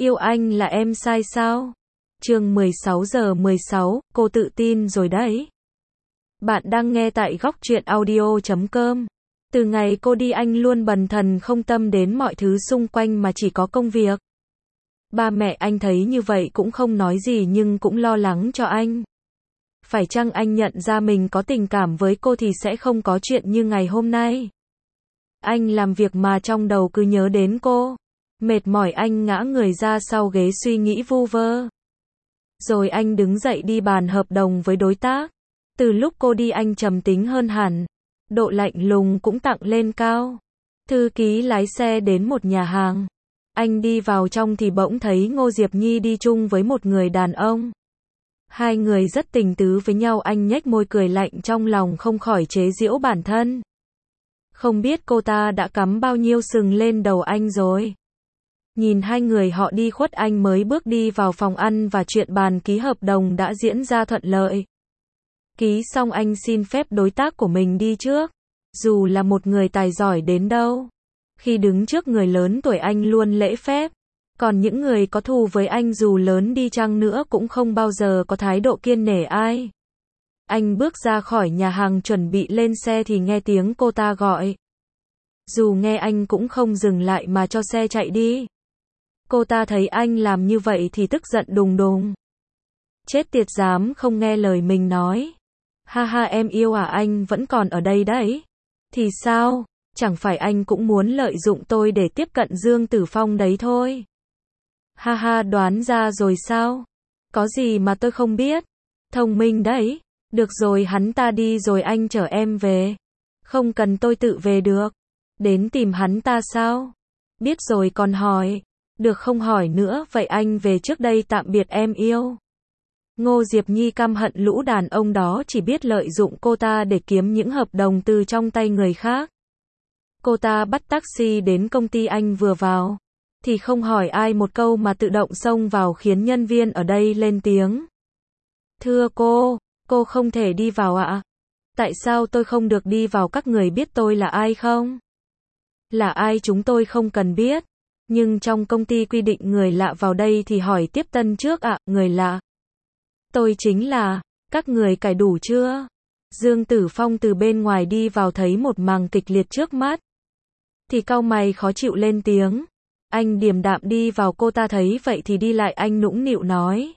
Yêu anh là em sai sao? Chương 16:16, cô tự tin rồi đấy. Bạn đang nghe tại góc truyện audio.com. Từ ngày cô đi anh luôn bần thần không tâm đến mọi thứ xung quanh mà chỉ có công việc. Ba mẹ anh thấy như vậy cũng không nói gì nhưng cũng lo lắng cho anh. Phải chăng anh nhận ra mình có tình cảm với cô thì sẽ không có chuyện như ngày hôm nay. Anh làm việc mà trong đầu cứ nhớ đến cô. Mệt mỏi anh ngã người ra sau ghế suy nghĩ vu vơ. Rồi anh đứng dậy đi bàn hợp đồng với đối tác. Từ lúc cô đi anh trầm tính hơn hẳn. Độ lạnh lùng cũng tăng lên cao. Thư ký lái xe đến một nhà hàng. Anh đi vào trong thì bỗng thấy Ngô Diệp Nhi đi chung với một người đàn ông. Hai người rất tình tứ với nhau, anh nhếch môi cười lạnh trong lòng không khỏi chế giễu bản thân. Không biết cô ta đã cắm bao nhiêu sừng lên đầu anh rồi. Nhìn hai người họ đi khuất anh mới bước đi vào phòng ăn và chuyện bàn ký hợp đồng đã diễn ra thuận lợi. Ký xong anh xin phép đối tác của mình đi trước. Dù là một người tài giỏi đến đâu, khi đứng trước người lớn tuổi anh luôn lễ phép. Còn những người có thù với anh dù lớn đi chăng nữa cũng không bao giờ có thái độ kiêng nể ai. Anh bước ra khỏi nhà hàng chuẩn bị lên xe thì nghe tiếng cô ta gọi. Dù nghe anh cũng không dừng lại mà cho xe chạy đi. Cô ta thấy anh làm như vậy thì tức giận đùng đùng. Chết tiệt, dám không nghe lời mình nói. Ha ha, em yêu à, anh vẫn còn ở đây đấy. Thì sao, chẳng phải anh cũng muốn lợi dụng tôi để tiếp cận Dương Tử Phong đấy thôi. Ha ha, đoán ra rồi sao? Có gì mà tôi không biết. Thông minh đấy. Được rồi, hắn ta đi rồi anh chở em về. Không cần tôi tự về được. Đến tìm hắn ta sao? Biết rồi còn hỏi. Được, không hỏi nữa, vậy anh về trước đây, tạm biệt em yêu. Ngô Diệp Nhi căm hận lũ đàn ông đó chỉ biết lợi dụng cô ta để kiếm những hợp đồng từ trong tay người khác. Cô ta bắt taxi đến công ty anh vừa vào. Thì không hỏi ai một câu mà tự động xông vào khiến nhân viên ở đây lên tiếng. Thưa cô không thể đi vào ạ. Tại sao tôi không được đi vào, các người biết tôi là ai không? Là ai chúng tôi không cần biết. Nhưng trong công ty quy định người lạ vào đây thì hỏi tiếp tân trước ạ, người lạ. Tôi chính là, các người cài đủ chưa? Dương Tử Phong từ bên ngoài đi vào thấy một màn kịch liệt trước mắt. Thì cau mày khó chịu lên tiếng. Anh điềm đạm đi vào, cô ta thấy vậy thì đi lại, anh nũng nịu nói.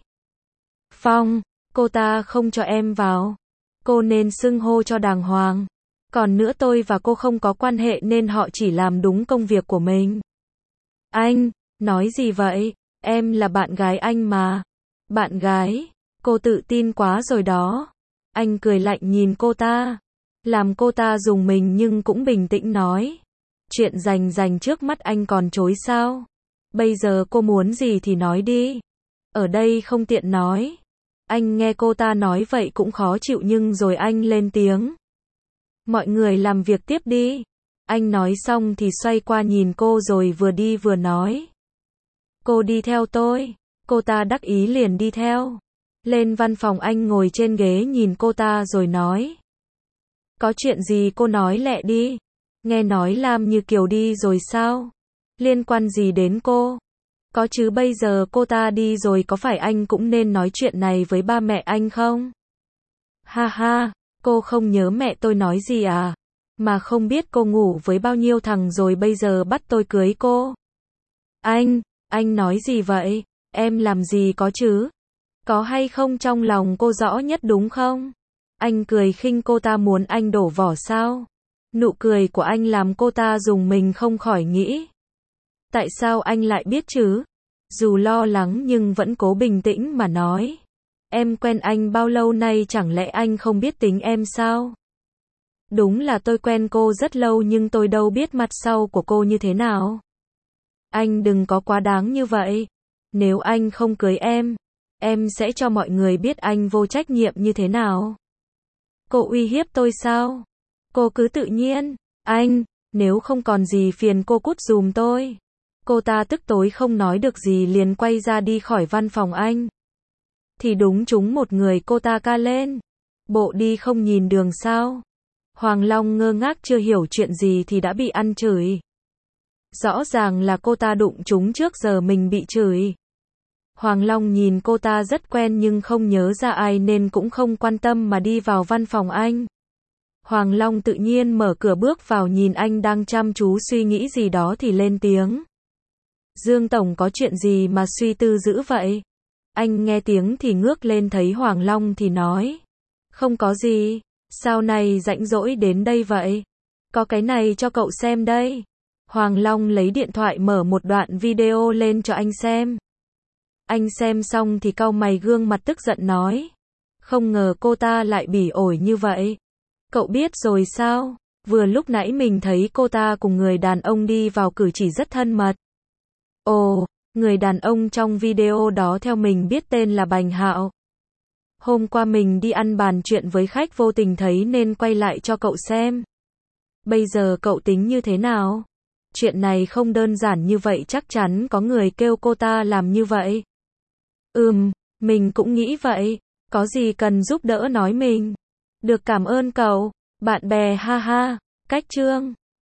Phong, cô ta không cho em vào. Cô nên xưng hô cho đàng hoàng. Còn nữa, tôi và cô không có quan hệ nên họ chỉ làm đúng công việc của mình. Anh, nói gì vậy? Em là bạn gái anh mà. Bạn gái? Cô tự tin quá rồi đó. Anh cười lạnh nhìn cô ta. Làm cô ta rùng mình nhưng cũng bình tĩnh nói. Chuyện rành trước mắt anh còn chối sao? Bây giờ cô muốn gì thì nói đi. Ở đây không tiện nói. Anh nghe cô ta nói vậy cũng khó chịu nhưng rồi anh lên tiếng. Mọi người làm việc tiếp đi. Anh nói xong thì xoay qua nhìn cô rồi vừa đi vừa nói. Cô đi theo tôi. Cô ta đắc ý liền đi theo. Lên văn phòng anh ngồi trên ghế nhìn cô ta rồi nói. Có chuyện gì cô nói lẹ đi. Nghe nói Lam Như Kiều đi rồi sao? Liên quan gì đến cô? Có chứ, bây giờ cô ta đi rồi có phải anh cũng nên nói chuyện này với ba mẹ anh không? Ha ha, cô không nhớ mẹ tôi nói gì à? Mà không biết cô ngủ với bao nhiêu thằng rồi bây giờ bắt tôi cưới cô? Anh nói gì vậy? Em làm gì có chứ? Có hay không trong lòng cô rõ nhất đúng không? Anh cười khinh cô ta, muốn anh đổ vỏ sao? Nụ cười của anh làm cô ta rùng mình không khỏi nghĩ. Tại sao anh lại biết chứ? Dù lo lắng nhưng vẫn cố bình tĩnh mà nói. Em quen anh bao lâu nay, chẳng lẽ anh không biết tính em sao? Đúng là tôi quen cô rất lâu nhưng tôi đâu biết mặt sau của cô như thế nào. Anh đừng có quá đáng như vậy. Nếu anh không cưới em sẽ cho mọi người biết anh vô trách nhiệm như thế nào. Cô uy hiếp tôi sao? Cô cứ tự nhiên. Anh, nếu không còn gì phiền cô cút giùm tôi. Cô ta tức tối không nói được gì liền quay ra đi khỏi văn phòng anh. Thì đúng trúng một người, cô ta ca lên. Bộ đi không nhìn đường sao? Hoàng Long ngơ ngác chưa hiểu chuyện gì thì đã bị ăn chửi. Rõ ràng là cô ta đụng chúng trước giờ mình bị chửi. Hoàng Long nhìn cô ta rất quen nhưng không nhớ ra ai nên cũng không quan tâm mà đi vào văn phòng anh. Hoàng Long tự nhiên mở cửa bước vào nhìn anh đang chăm chú suy nghĩ gì đó thì lên tiếng. Dương Tổng có chuyện gì mà suy tư dữ vậy? Anh nghe tiếng thì ngước lên thấy Hoàng Long thì nói. Không có gì, sao này rảnh rỗi đến đây vậy? Có cái này cho cậu xem đây. Hoàng Long lấy điện thoại mở một đoạn video lên cho anh xem. Anh xem xong thì cau mày gương mặt tức giận nói. Không ngờ cô ta lại bỉ ổi như vậy. Cậu biết rồi sao? Vừa lúc nãy mình thấy cô ta cùng người đàn ông đi vào cử chỉ rất thân mật. Ồ, người đàn ông trong video đó theo mình biết tên là Bành Hạo. Hôm qua mình đi ăn bàn chuyện với khách vô tình thấy nên quay lại cho cậu xem. Bây giờ cậu tính như thế nào? Chuyện này không đơn giản như vậy, chắc chắn có người kêu cô ta làm như vậy. Mình cũng nghĩ vậy. Có gì cần giúp đỡ nói mình. Được, cảm ơn cậu. Bạn bè ha ha. Cách chương